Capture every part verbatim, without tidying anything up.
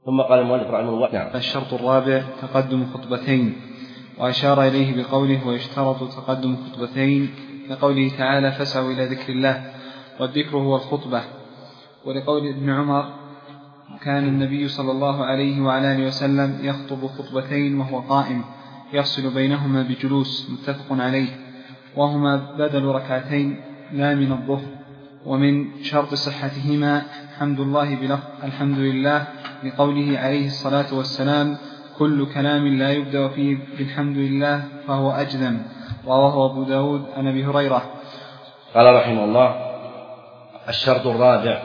ثم قال المؤلف رحمه الله: نعم. الشرط الرابع تقدم خطبتين، وأشار إليه بقوله: ويشترط تقدم خطبتين، لقوله تعالى: فاسعوا إلى ذكر الله، والذكر هو الخطبة. ولقول ابن عمر: كان النبي صلى الله عليه وعلى آله وسلم يخطب خطبتين وهو قائم يفصل بينهما بجلوس، متفق عليه، وهما بدل ركعتين لا من الظهر. ومن شرط صحتهما حمد الله بلفظ الحمد لله، لقوله عليه الصلاة والسلام: كل كلام لا يبدأ فيه بالحمد لله فهو أجذم. رواه أبو داود عن أبي هريرة. قال رحمه الله: الشرط الرابع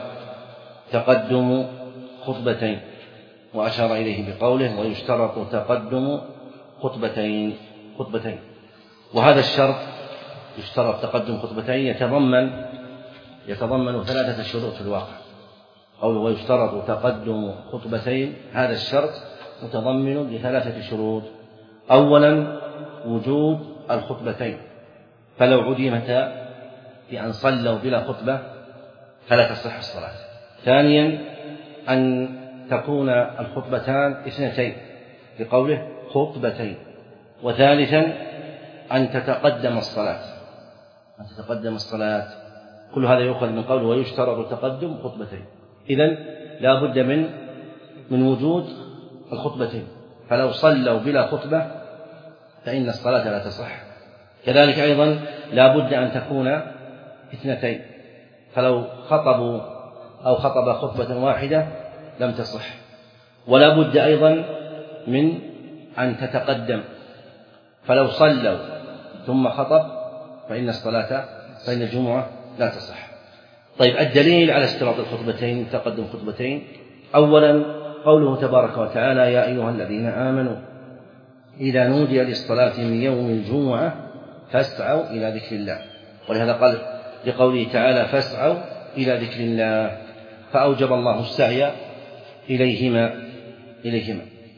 تقدم خطبتين، وأشار إليه بقوله: ويشترط تقدم خطبتين خطبتين وهذا الشرط يشترط تقدم خطبتين يتضمن يتضمن ثلاثة شروط في الواقع. قوله ويشترط تقدم خطبتين، هذا الشرط متضمن لثلاثة شروط. أولا وجوب الخطبتين، فلو عدمتا بأن صلوا بلا خطبة فلا تصح الصلاة. ثانيا أن تكون الخطبتان اثنتين، لقوله خطبتين. وثالثا أن تتقدم الصلاة أن تتقدم الصلاة كل هذا يؤخذ من قوله ويشترط تقدم خطبتين. إذن لا بد من من وجود الخطبتين، فلو صلوا بلا خطبة فإن الصلاة لا تصح. كذلك أيضا لا بد أن تكون اثنتين، فلو خطبوا أو خطب خطبة واحدة لم تصح. ولا بد أيضا من أن تتقدم، فلو صلوا ثم خطب فإن الصلاة فإن الجمعة لا تصح. طيب، الدليل على اشتراط الخطبتين تقدم خطبتين: أولا قوله تبارك وتعالى: يا أيها الذين آمنوا إذا نودي للصلاة من يوم الجمعة فاسعوا إلى ذكر الله. ولهذا قال لقوله تعالى: فاسعوا إلى ذكر الله، فأوجب الله السعي إليهما إليهما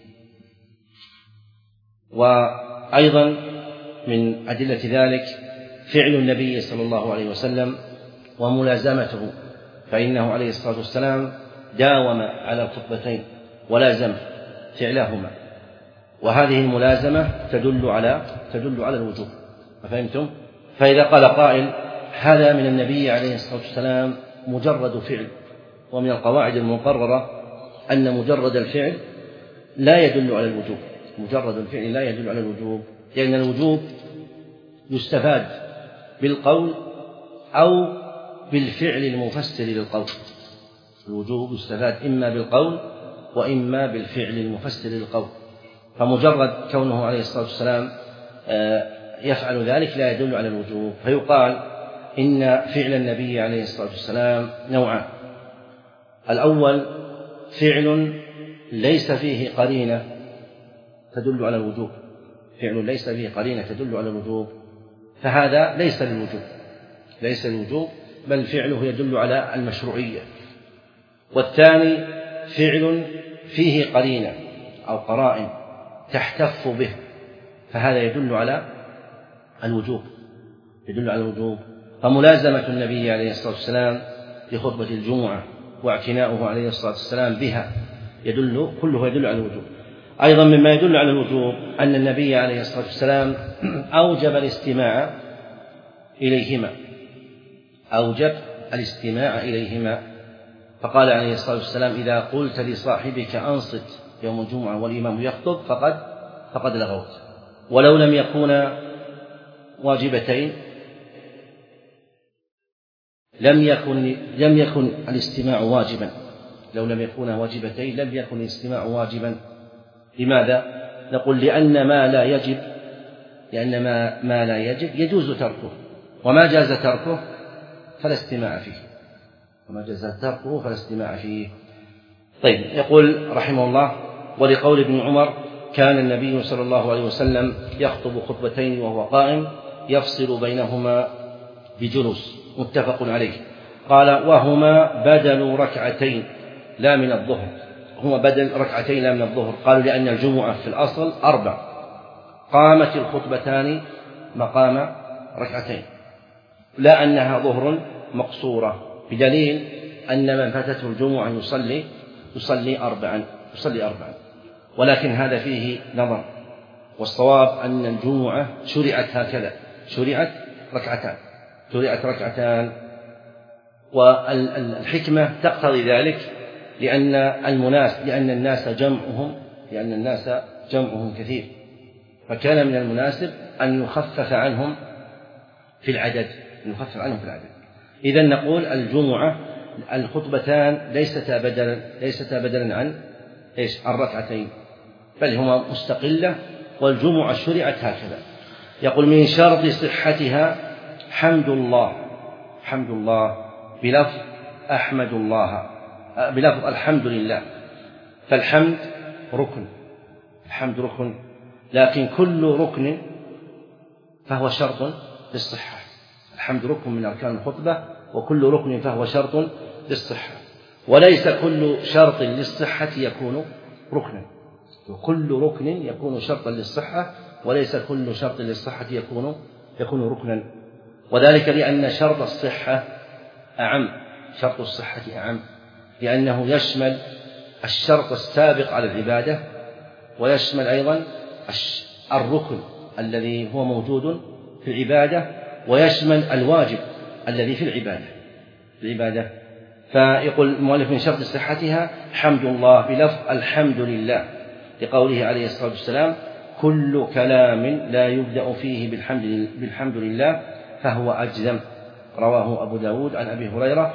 وأيضا من أدلة ذلك فعل النبي صلى الله عليه وسلم وملازمته، فإنه عليه الصلاة والسلام داوم على الخطبتين ولازم فعلهما، وهذه الملازمة تدل على تدل على الوجوب. فهمتم؟ فإذا قال قائل: هذا من النبي عليه الصلاة والسلام مجرد فعل، ومن القواعد المقررة أن مجرد الفعل لا يدل على الوجوب، مجرد الفعل لا يدل على الوجوب، لأن الوجوب يستفاد بالقول أو بالفعل المفسر للقول. الوجوب يستفاد إما بالقول وإما بالفعل المفسر للقول، فمجرد كونه عليه الصلاة والسلام يفعل ذلك لا يدل على الوجوب. فيقال إن فعل النبي عليه الصلاة والسلام نوعان: الأول فعل ليس فيه قرينة تدل على الوجوب، فعل ليس فيه قرينة تدل على الوجوب، فهذا ليس للوجوب ليس للوجوب بل فعله يدل على المشروعية. والثاني فعل فيه قرينة أو قرائن تحتف به، فهذا يدل على الوجوب يدل على الوجوب. فملازمة النبي عليه الصلاة والسلام لخطبة الجمعة واعتناؤه عليه الصلاة والسلام بها يدل كله يدل على الوجوب. أيضا مما يدل على الوجوب أن النبي عليه الصلاة والسلام أوجب الاستماع إليهما أوجب الاستماع إليهما فقال عليه الصلاة والسلام: إذا قلت لصاحبك أنصت يوم الجمعة والإمام يخطب فقد فقد لغوت. ولو لم يكونا واجبتين لم يكن لم يكن الاستماع واجبا لو لم يكونا واجبتين لم يكن الاستماع واجبا. لماذا؟ نقول: لأن ما لا يجب لأن ما, ما لا يجب يجوز تركه، وما جاز تركه فلا استماع فيه وما جاز تركه فلا استماع فيه. طيب، يقول رحمه الله: ولقول ابن عمر: كان النبي صلى الله عليه وسلم يخطب خطبتين وهو قائم يفصل بينهما بجلوس، متفق عليه. قال: وهما بدل ركعتين لا من الظهر هما بدل ركعتين لا من الظهر. قالوا: لأن الجمعة في الأصل أربع، قامت الخطبتان مقام ركعتين، لا أنها ظهر مقصورة، بدليل أن من فاتته الجمعة يصلي يصلي أربعا يصلي أربعا ولكن هذا فيه نظر، والصواب أن الجمعة شرعت هكذا، شرعت ركعتان شرعت ركعتان والحكمة تقتضي ذلك، لأن المناس لأن الناس جمعهم لأن الناس جمعهم كثير، فكان من المناسب أن يخفف عنهم في العدد يخفف عنهم في العدد. إذن نقول الجمعة الخطبتان ليستا بدلا ليستا بدلا عن ايش؟ الركعتين، بل هما مستقلة، والجمعة شرعت هكذا. يقول من شرط صحتها حمد الله حمد الله بلفظ أحمد الله بلفظ الحمد لله، فالحمد ركن الحمد ركن لكن كل ركن فهو شرط للصحة. الحمد ركن من أركان الخطبة، وكل ركن فهو شرط للصحة، وليس كل شرط للصحة يكون ركنا، وكل ركن يكون شرطا للصحة وليس كل شرط للصحة يكون يكون ركنا، وذلك لأن شرط الصحة أعم شرط الصحة أعم، لأنه يشمل الشرط السابق على العبادة، ويشمل أيضا الركن الذي هو موجود في العبادة، ويشمل الواجب الذي في العبادة في العبادة فيقول المؤلف من شرط صحتها حمد الله بلفظ الحمد لله، لقوله عليه الصلاة والسلام كل كلام لا يبدأ فيه بالحمد, بالحمد لله فهو أجزم، رواه أبو داود عن أبي هريرة.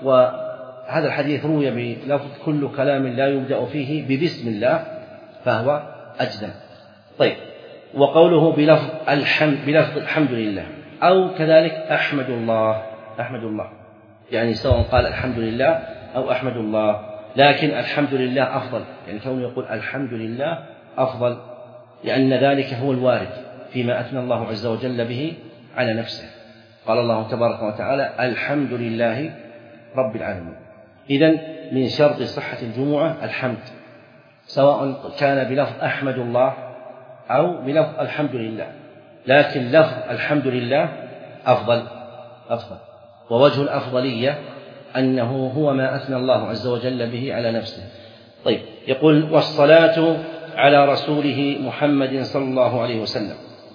وهذا الحديث روي بلفظ كل كلام لا يبدأ فيه ببسم الله فهو أجزم. طيب، وقوله بلفظ الحمد بلفظ الحمد لله أو كذلك أحمد الله أحمد الله يعني سواء قال الحمد لله أو أحمد الله، لكن الحمد لله أفضل، يعني كونه يقول الحمد لله أفضل، لأن ذلك هو الوارد فيما أثنى الله عز وجل به على نفسه. قال الله تبارك وتعالى الحمد لله رب العالمين. إذن من شرط صحة الجمعة الحمد، سواء كان بلفظ أحمد الله أو بلفظ الحمد لله، لكن لفظ الحمد لله أفضل أفضل ووجه الأفضلية أنه هو ما أثنى الله عز وجل به على نفسه. طيب، يقول والصلاة على رسوله محمد صلى الله عليه وسلم،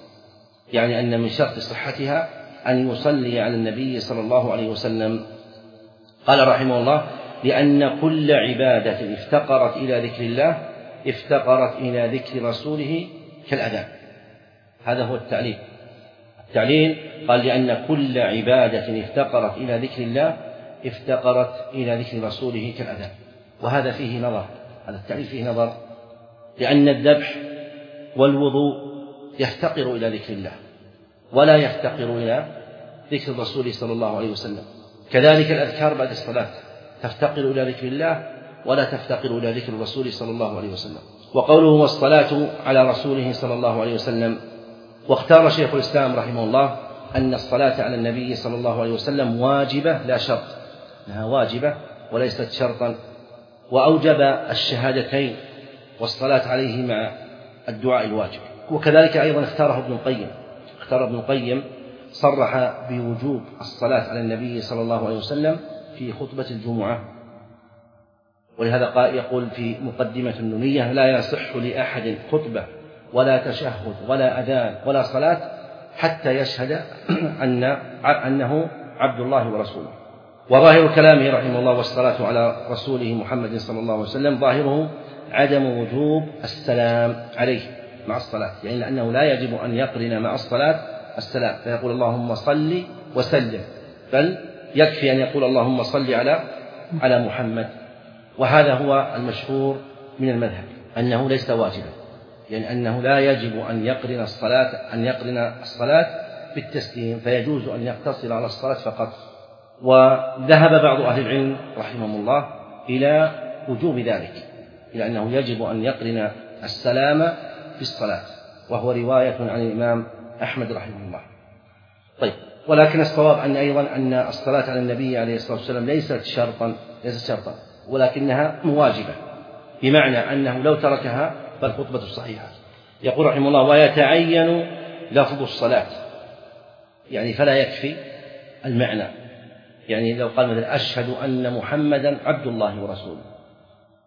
يعني أن من شرط صحتها أن يصلي على النبي صلى الله عليه وسلم. قال رحمه الله لأن كل عبادة افتقرت إلى ذكر الله افتقرت إلى ذكر رسوله كالأذان. هذا هو التعليل التعليل قال لأن كل عبادة افتقرت إلى ذكر الله افتقرت إلى ذكر رسوله كالأذان. وهذا فيه نظر، هذا التعليل فيه نظر، لأن الذبح والوضوء يفتقر إلى ذكر الله ولا يفتقر إلى ذكر الرسول صلى الله عليه وسلم. كذلك الأذكار بعد الصلاة تفتقر إلى ذكر الله ولا تفتقر إلى ذكر الرسول صلى الله عليه وسلم. وقوله والصلاة على رسوله صلى الله عليه وسلم، واختار شيخ الإسلام رحمه الله أن الصلاة على النبي صلى الله عليه وسلم واجبة لا شرط، أنها واجبة وليست شرطا، وأوجب الشهادتين والصلاة عليه مع الدعاء الواجب. وكذلك أيضا اختاره ابن القيم اختار ابن القيم صرح بوجوب الصلاة على النبي صلى الله عليه وسلم في خطبة الجمعة، ولهذا قال يقول في مقدمة النونية لا يصح لأحد خطبة ولا تشهد ولا أذان ولا صلاة حتى يشهد أن أنه عبد الله ورسوله. وظاهر كلامه رحمه الله والصلاة على رسوله محمد صلى الله عليه وسلم ظاهره عدم وجوب السلام عليه مع الصلاة، يعني لأنه لا يجب أن يقرن مع الصلاة السلام، فيقول اللهم صل وسلم، بل يكفي أن يقول اللهم صل على على محمد. وهذا هو المشهور من المذهب أنه ليس واجبا، يعني أنه لا يجب أن يقرن الصلاة أن يقرن الصلاة بالتسليم، فيجوز أن يقتصر على الصلاة فقط. وذهب بعض أهل العلم رحمهم الله إلى وجوب ذلك، إلى أنه يجب أن يقرن السلام بالصلاة، وهو رواية عن الإمام أحمد رحمه الله. طيب، ولكن الصواب أن أيضا أن الصلاة على النبي عليه الصلاة والسلام ليست شرطا ليست شرطا ولكنها واجبة، بمعنى أنه لو تركها فالخطبة الصحيحة. يقول رحمه الله ويتعين لفظ الصلاة، يعني فلا يكفي المعنى، يعني لو قال مثلا أشهد أن محمدا عبد الله ورسوله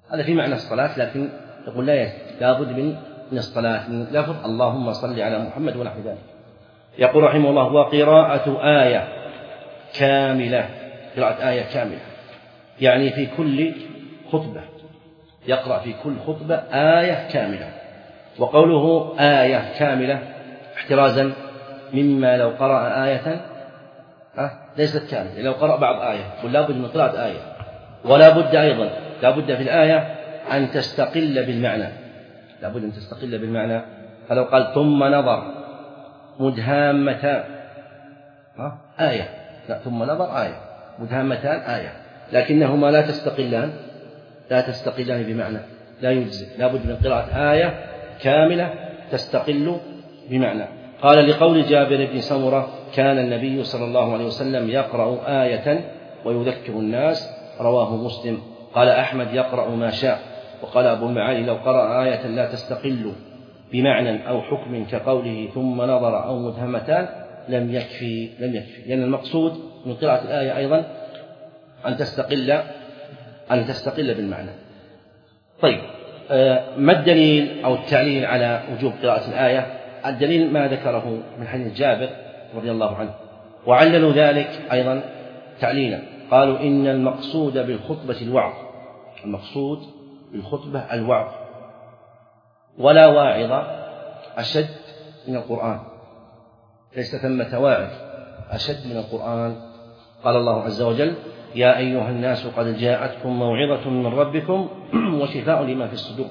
هذا في معنى الصلاة، لكن يقول لا لابد من من الصلاة من لفظ اللهم صل على محمد ونحو ذلك. يقول رحمه الله: وقراءة آية كاملة، قراءة آية كاملة يعني في كل خطبة، يقرأ في كل خطبة آية كاملة. وقوله آية كاملة احترازا مما لو قرأ آية ليست كاملة، لو قرأ بعض آية قل لا بد من قراءة آية. ولا بد أيضا لا بد في الآية أن تستقل بالمعنى، لا بد أن تستقل بالمعنى. فلو قال ثم نظر مدهامتان آية، لا ثم نظر آية، مدهامتان آية، لكنهما لا تستقلان لا تستقلان بمعنى، لا يجزئ، لا بد من قراءة آية كاملة تستقل بمعنى. قال لقول جابر بن سمرة: كان النبي صلى الله عليه وسلم يقرأ آية ويذكر الناس، رواه مسلم. قال أحمد: يقرأ ما شاء. وقال أبو المعالي: لو قرأ آية لا تستقل بمعنى أو حكم كقوله ثم نظر أو مدهمتان لم يكفي لم يكفي لأن المقصود من قراءة الآية أيضا أن تستقل أن تستقل بالمعنى. طيب، ما الدليل أو التعليل على وجوب قراءة الآية؟ الدليل ما ذكره من حديث جابر رضي الله عنه، وعللوا ذلك أيضا تعليلا، قالوا إن المقصود بالخطبة الوعظ، المقصود بالخطبة الوعظ، ولا واعظ أشد من القرآن، ليس ثمة واعظ أشد من القرآن. قال الله عز وجل: يا أيها الناس قد جاءتكم موعظة من ربكم وشفاء لما في الصدور.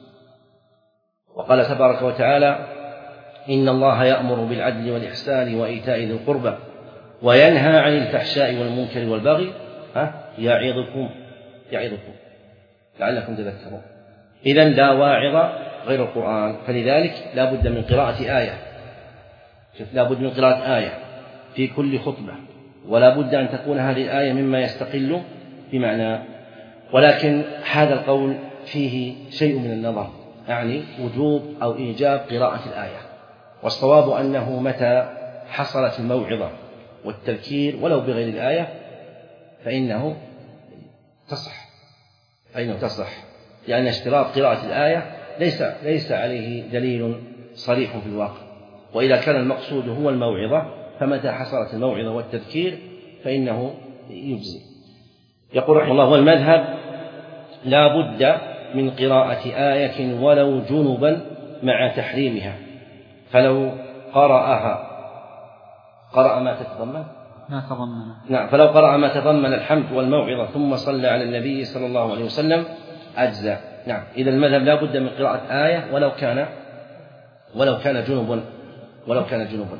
وقال تبارك وتعالى: إن الله يأمر بالعدل والإحسان وإيتاء ذي القربى وينهى عن الفحشاء والمنكر والبغي يعظكم يعظكم لعلكم تذكرون. إذن لا واعظ غير القرآن، فلذلك لا بد من قراءة آية، لا بد من قراءة آية في كل خطبة، ولا بد أن تكون هذه الآية مما يستقل بمعنى. ولكن هذا القول فيه شيء من النظر، يعني وجوب أو إيجاب قراءة الآية، والصواب أنه متى حصلت الموعظة والتذكير ولو بغير الآية فإنه تصح فإنه تصح لأن اشتراط قراءة الآية ليس ليس عليه دليل صريح في الواقع. وإذا كان المقصود هو الموعظة فمتى حصلت الموعظة والتذكير فإنه يجزي. يقول رحمه الله: والمذهب لا بد من قراءة آية ولو جنبا مع تحريمها، فلو قرأها قرأ ما تتضمن ما تضمن نعم فلو قرأ ما تضمن الحمد والموعظة ثم صلى على النبي صلى الله عليه وسلم أجزى. نعم إذا المذهب لا بد من قراءة آية ولو كان ولو كان جنبا ولو كان جنبا.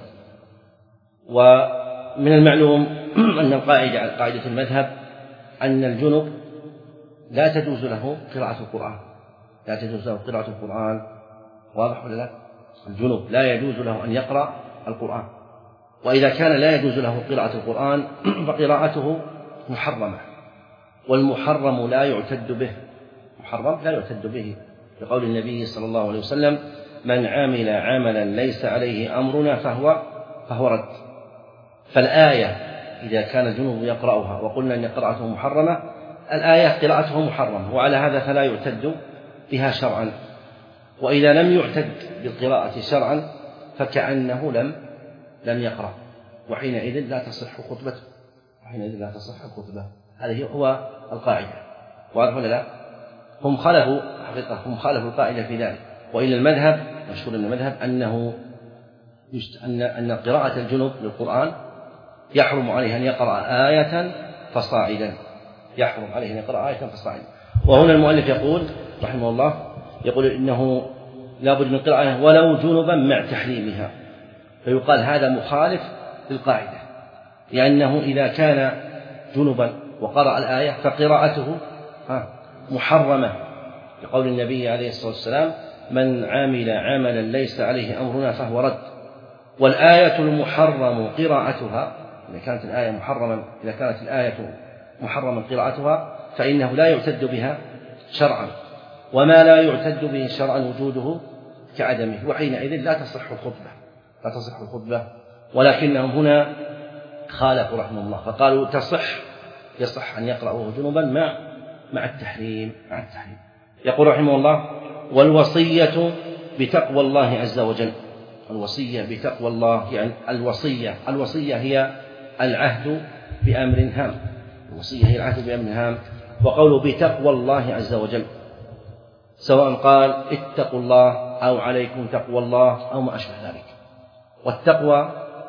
ومن المعلوم أن القاعدة قاعدة المذهب أن الجنب لا تجوز له قراءة القرآن لا تجوز له قراءة القرآن واضح ولا لا؟ الجنب لا يجوز له أن يقرأ القرآن، وإذا كان لا يجوز له قراءة القرآن فقراءته محرمة، والمحرم لا يعتد به محرم لا يعتد به لقول النبي صلى الله عليه وسلم: من عمل عملا ليس عليه أمرنا فهو فهو رد. فالآية إذا كان الجنوب يقرأها وقلنا أن قراءته محرمة، الآية قراءته محرمة، وعلى هذا فلا يعتد بها شرعا. وإذا لم يعتد بالقراءة شرعا فكأنه لم لم يقرأ، وحينئذ لا تصح خطبته وحينئذ لا تصح الخطبة. هذا هو القاعدة، واضح ولا لا؟ هم خالفوا حقيقة هم خالفوا القاعدة في ذلك. وإلى المذهب مشهور من المذهب أنه أن أن قراءة الجنوب للقرآن يحرم عليه أن يقرأ آية فصاعدا يحرم عليه أن يقرأ آية فصاعدا. وهنا المؤلف يقول رحمه الله يقول إنه لا بد من قراءة ولو جنبا مع تحريمها، فيقال هذا مخالف للقاعدة، لأنه إذا كان جنبا وقرأ الآية فقراءته محرمة لقول النبي عليه الصلاة والسلام: من عمل عملا ليس عليه أمرنا فهو رد. والآية المحرم قراءتها إذا كانت الآية محرما إذا كانت الآية محرما قراءتها فإنه لا يعتد بها شرعا، وما لا يعتد به شرعا وجوده كعدمه، وحينئذ لا تصح الخطبة لا تصح الخطبة. ولكنهم هنا خالفوا رحمه الله فقالوا تصح يصح أن يقرأه جنبا مع مع التحريم مع التحريم يقول رحمه الله: والوصية بتقوى الله عز وجل. الوصية بتقوى الله، يعني الوصية الوصية هي العهد بأمر هام. الوصية هي العهد بأمر هام. وقوله بتقوى الله عز وجل سواء قال اتقوا الله أو عليكم تقوى الله أو ما أشبه ذلك. والتقوى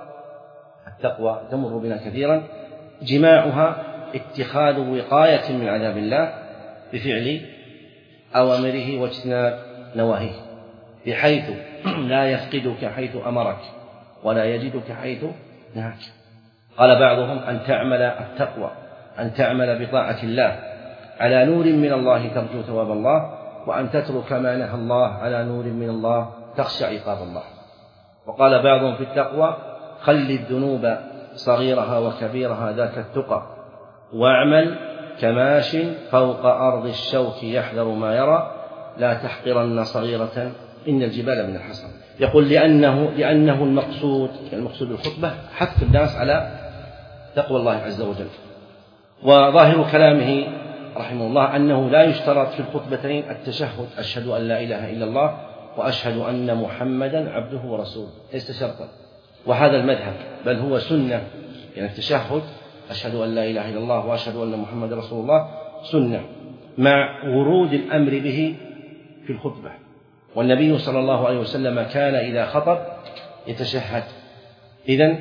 التقوى تمر بنا كثيرا، جماعها اتخاذ وقاية من عذاب الله بفعل أوامره واجتناب نواهيه، بحيث لا يفقدك حيث أمرك ولا يجدك حيث نهاك. قال بعضهم: أن تعمل التقوى أن تعمل بطاعة الله على نور من الله ترجو ثواب الله، وأن تترك ما نهى الله على نور من الله تخشى عقاب الله. وقال بعضهم في التقوى: خل الذنوب صغيرها وكبيرها ذاك التقى، واعمل كماش فوق أرض الشوك يحذر ما يرى، لا تحقرن صغيرة إن الجبال من الحصى. يقول لأنه, لأنه المقصود المقصود بالخطبة حث الناس على تقوى الله عز وجل. وظاهر كلامه رحمه الله أنه لا يشترط في الخطبتين التشهد: أشهد أن لا إله إلا الله وأشهد أن محمدا عبده ورسوله، ليس شرطا. وهذا المذهب بل هو سنة، يعني التشهد أشهد أن لا إله إلا الله وأشهد أن محمدا رسول الله سنة مع ورود الأمر به في الخطبة. والنبي صلى الله عليه وسلم كان إذا خطب يتشهد. إذن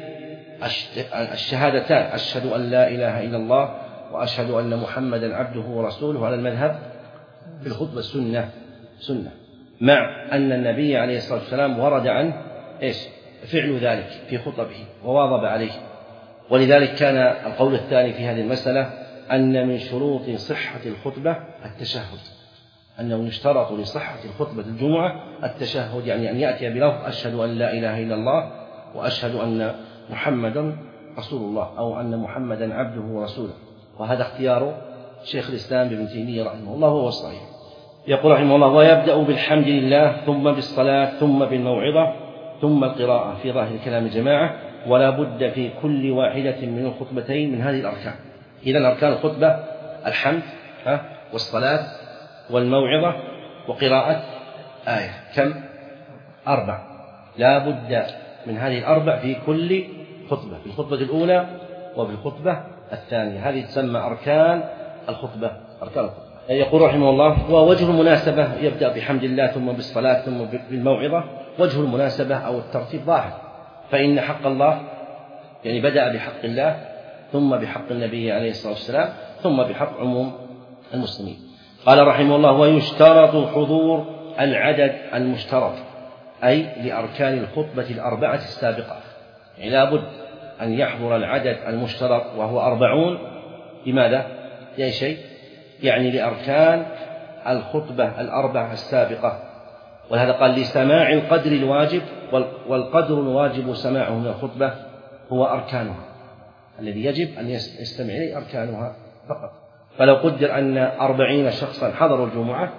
الشهادتان أشهد أن لا إله إلا الله وأشهد أن محمدا عبده ورسوله على المذهب في الخطبة سنة سنة مع أن النبي عليه الصلاة والسلام ورد عنه إيش فعل ذلك في خطبه وواظب عليه. ولذلك كان القول الثاني في هذه المسألة أن من شروط صحة الخطبة التشهد، أنه يشترط لصحة الخطبة الجمعة التشهد، يعني أن يأتي بلفظ أشهد أن لا إله إلا الله وأشهد أن محمدا رسول الله أو أن محمدا عبده ورسوله. وهذا اختيار شيخ الإسلام ابن تيمية رحمه الله وهو الصحيح. يقول رحمه الله: ويبدأ بالحمد لله ثم بالصلاة ثم بالموعظة ثم القراءة في ظاهر كلام الجماعة، ولا بد في كل واحدة من الخطبتين من هذه الأركان. إذن أركان الخطبة الحمد والصلاة والموعظة وقراءة آية. كم؟ أربع. لا بد من هذه الأربع في كل خطبة، في الخطبة الأولى وفي الخطبة الثانية. هذه تسمى أركان الخطبة أركان الخطبة. يقول رحمه الله: ووجه المناسبة يبدأ بحمد الله ثم بالصلاة ثم بالموعظة. وجه المناسبة أو الترتيب ظاهر، فإن حق الله يعني بدأ بحق الله ثم بحق النبي عليه الصلاة والسلام ثم بحق عموم المسلمين. قال رحمه الله: ويشترط حضور العدد المشترط، أي لأركان الخطبة الأربعة السابقة، يعني لا بد أن يحضر العدد المشترط وهو أربعون. لماذا؟ لأي شيء؟ يعني لأركان الخطبة الأربعة السابقة. ولهذا قال: لسماع القدر الواجب، والقدر الواجب سماعه من الخطبة هو أركانها، الذي يجب أن يستمع إليه أركانها فقط. فلو قدر أن أربعين شخصا حضروا الجمعة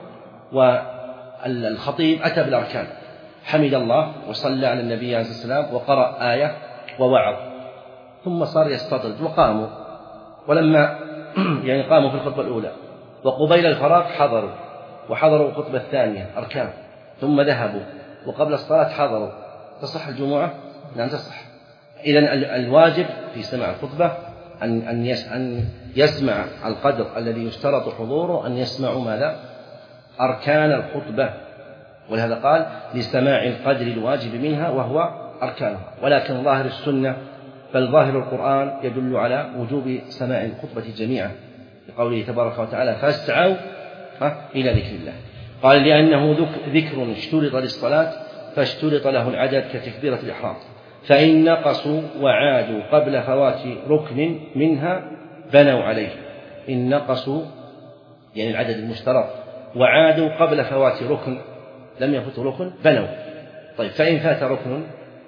والخطيب أتى بالأركان، حمد الله وصلى على النبي عليه الصلاة والسلام وقرأ آية ووعظ، ثم صار يستطرد وقاموا، ولما يعني قاموا في الخطبة الأولى وقبيل الفراغ حضروا وحضروا الخطبة الثانية أركان، ثم ذهبوا وقبل الصلاة حضروا، تصح الجمعة؟ نعم تصح. إذن الواجب في سماع الخطبة أن أن يسمع القدر الذي يشترط حضوره، أن يسمعوا ماذا؟ أركان الخطبة. ولهذا قال: لسماع القدر الواجب منها وهو أركانها. ولكن ظاهر السنة بل ظاهر القرآن يدل على وجوب سماع الخطبة جميعا، لقوله تبارك وتعالى: فاسعوا إلى ذكر الله. قال: لأنه ذكر اشترط للصلاة فاشترط له العدد كتكبيرة الإحرام، فإن نقصوا وعادوا قبل فوات ركن منها بنوا عليه. إن نقصوا يعني العدد المشترط وعادوا قبل فوات ركن، لم يفت ركن بنوا. طيب فإن فات ركن،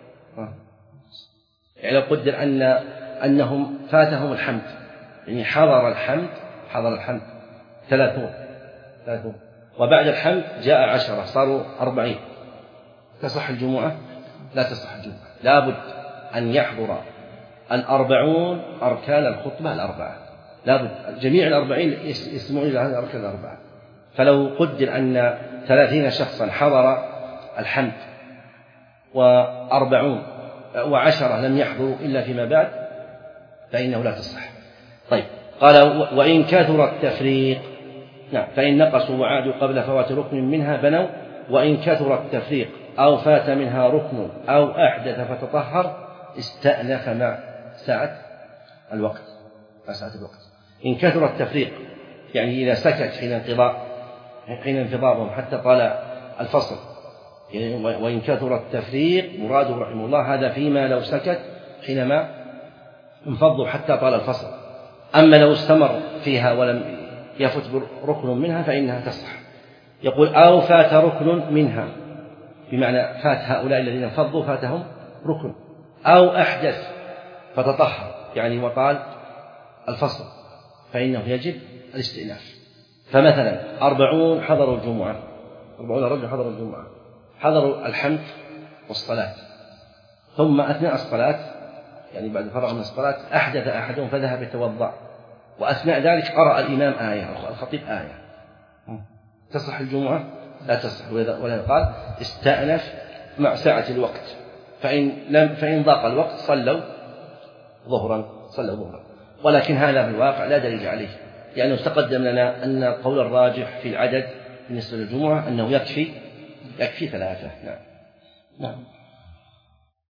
يعني لو قدر أن أنهم فاتهم الحمد، يعني حضر الحمد حضر الحمد ثلاثون ثلاثون وبعد الحمد جاء عشرة صاروا أربعين، تصح الجمعة؟ لا تصح الجمعة. لا بد أن يحضر الأربعون أركان الخطبة الأربعة، لا بد جميع الأربعين يسمعون إلى هذه الأركان الأربعة. فلو قدر أن ثلاثين شخصا حضر الحمد وأربعون وعشرة لم يحضروا إلا فيما بعد فإنه لا تصح. طيب قال وإن كثر التفريق، نعم، فإن نقصوا وعادوا قبل فوات ركن منها بنوا، وإن كثر التفريق أو فات منها ركن أو أحدث فتطهر استأنف مع ساعة الوقت مع ساعة الوقت. إن كثر التفريق يعني إذا سكت حين انقضاء حين انفضاضهم حتى طال الفصل، وإن كثر التفريق مراده رحمه الله هذا فيما لو سكت حينما انفضوا حتى طال الفصل. أما لو استمر فيها ولم يفت ركن منها فإنها تصح. يقول أو فات ركن منها، بمعنى فات هؤلاء الذين انفضوا فاتهم ركن، أو أحدث فتطهر يعني وطال الفصل فإنه يجب الاستئناف. فمثلا أربعون حضروا الجمعة، أربعون رجل حضروا الجمعة، حضروا الحمد والصلاة، ثم أثناء الصلاة يعني بعد فرغ من الصلاة أحدث أحدهم فذهب يتوضأ، وأثناء ذلك قرأ الإمام آية الخطيب آية، تصح الجمعة؟ لا تصح. ولذا قال استأنف مع ساعة الوقت، فإن لم فإن ضاق الوقت صلوا ظهرا صلوا ظهرا. ولكن هذا في الواقع لا دليل عليه، لأنه يعني تقدم لنا أن القول الراجح في العدد بالنسبة للجمعة أنه يكفي يكفي ثلاثة. نعم. نعم.